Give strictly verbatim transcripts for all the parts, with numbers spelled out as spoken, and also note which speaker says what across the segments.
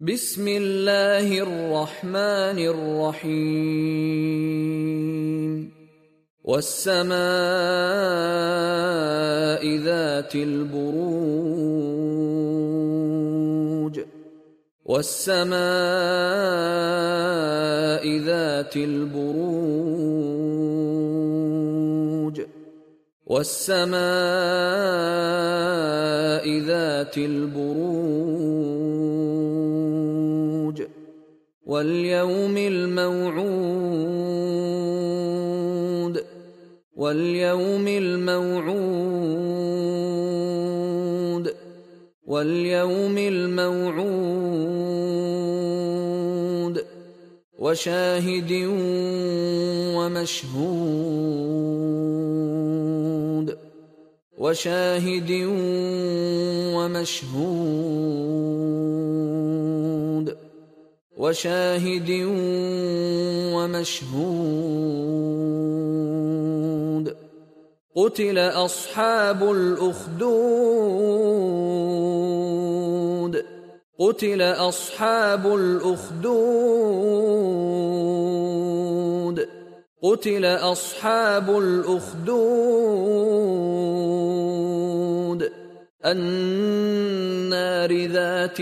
Speaker 1: بسم الله الرحمن الرحيم والسماء ذات البروج والسماء ذات البروج والسماء ذات البروج واليوم الموعود واليوم الموعود واليوم الموعود وشاهد ومشهود وشاهد ومشهود وشاهد ومشهود قتل أصحاب الأخدود قتل أصحاب الأخدود قتل أصحاب الأخدود النار ذات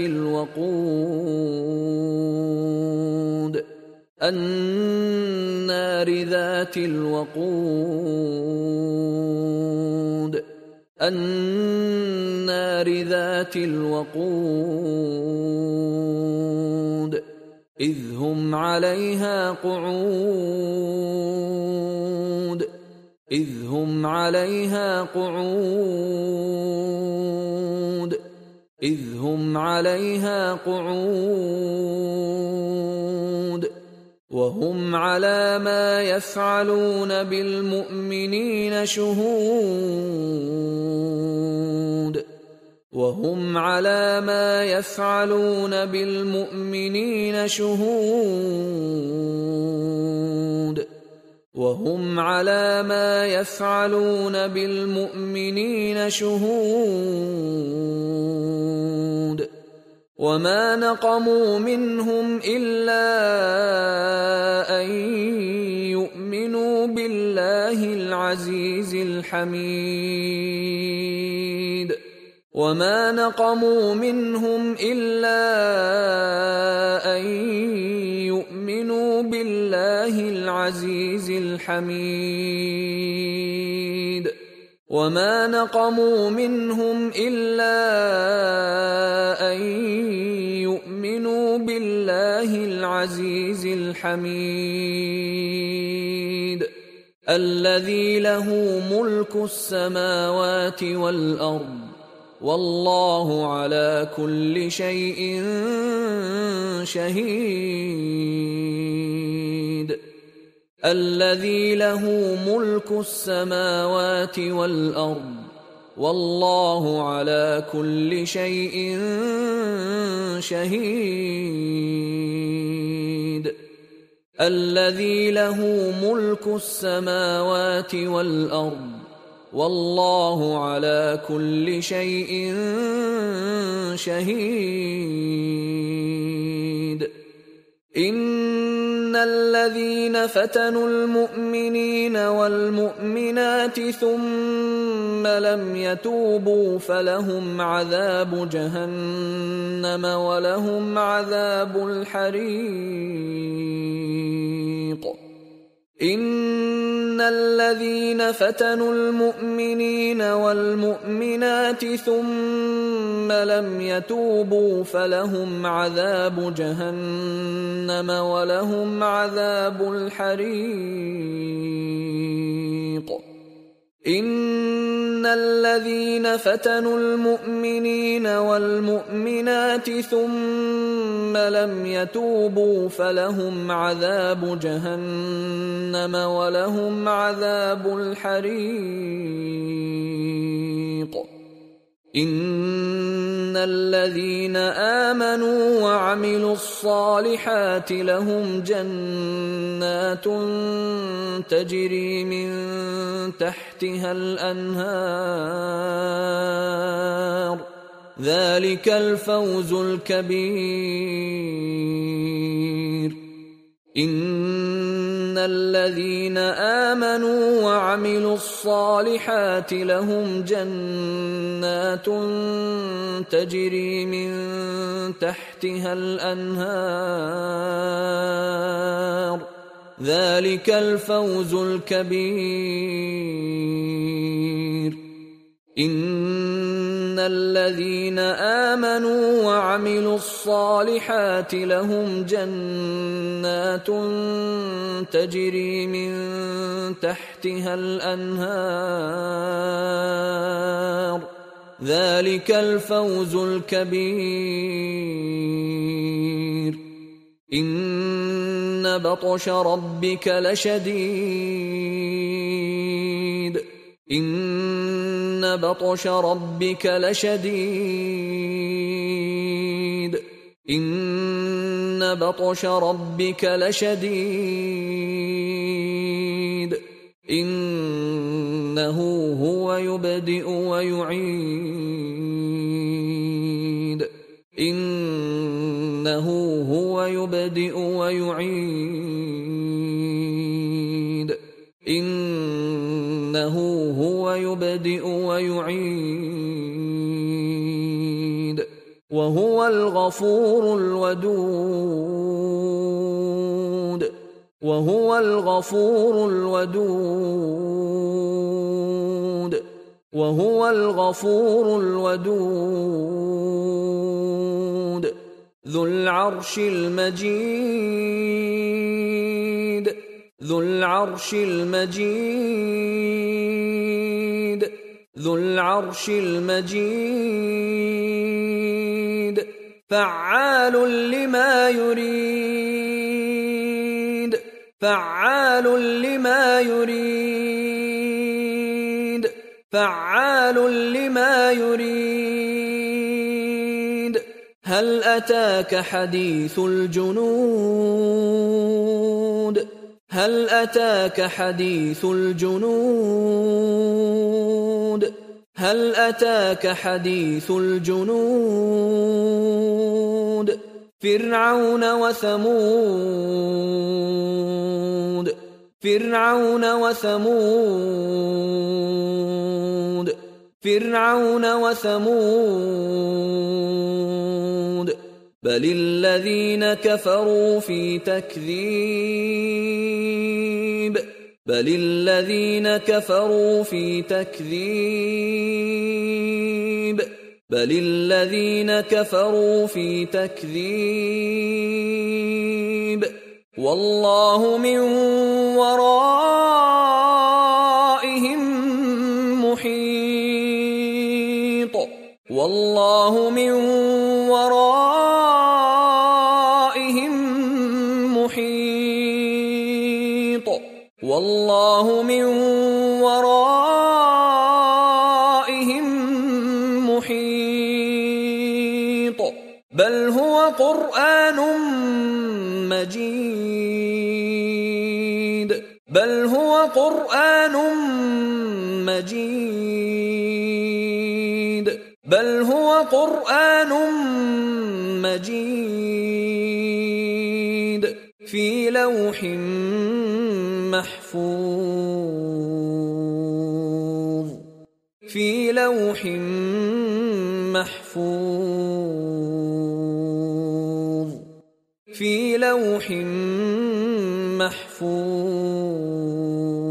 Speaker 1: الوقود النار ذات الوقود النار ذات الوقود إذ هم عليها قعود إذ هم عليها قعود إذ هم عليها قعود وهم على ما يفعلون بالمؤمنين شهود وهم على ما يفعلون بالمؤمنين شهود وهم على ما يفعلون بالمؤمنين شهود وما نقموا منهم إلا أن يؤمنوا بالله العزيز الحميد وما نقموا منهم إلا أن يؤمنوا بالله العزيز الحميد وما نقموا منهم إلا أن يؤمنوا بالله العزيز الحميد الذي له ملك السماوات والأرض والله على كل شيء شهيد الذي له ملك السماوات والأرض والله على كل شيء شهيد الذي له ملك السماوات والأرض والله على كل شيء شهيد إن الذين فتنوا المؤمنين والمؤمنات ثم لم يتوبوا فلهم عذاب جهنم ولهم عذاب الحريق إن الذين فتنوا المؤمنين والمؤمنات ثم لم يتوبوا فلهم عذاب جهنم ولهم عذاب الحريق إن الذين فتنوا المؤمنين والمؤمنات ثم لم يتوبوا فلهم عذاب جهنم ولهم عذاب الحريق إن الذين آمنوا وعملوا الصالحات لهم جنات تجري من تحتها الأنهار ذلك الفوز الكبير. إن الذين آمنوا وعملوا الصالحات لهم جنات تجري من تحتها الأنهار ذلك الفوز الكبير. إن الذين آمنوا وعملوا الصالحات لهم جنات تجري من تحتها الأنهار ذلك الفوز الكبير. إن بطش ربك لشديد إن بطش ربك لشديد إن بطش ربك لشديد إنه هو يبدئ ويعيد إنه هو يبدئ ويعيد إنه هو يبدئ ويعيد وهو الغفور الودود وهو الغفور الودود وهو الغفور الودود ذو العرش المجيد ذو العرش المجيد ذو العرش المجيد فعال لما يريد فعال لما يريد فعال لما يريد هل أتاك حديث الجنود هل أتاك حديث الجنود هل أتاك حديث الجنود فرعون وثمود فرعون وثمود فرعون وثمود بل الذين كفروا في تكذيب بل الذين كفروا في تكذيب بل الذين كفروا في تكذيب والله من ورائهم محيط والله من ورائهم محيط والله من ورائهم محيط بل هو قرآن مجيد بل هو قرآن مجيد بل هو قرآن مجيد في لوح محفوظ في لوح محفوظ في لوح محفوظ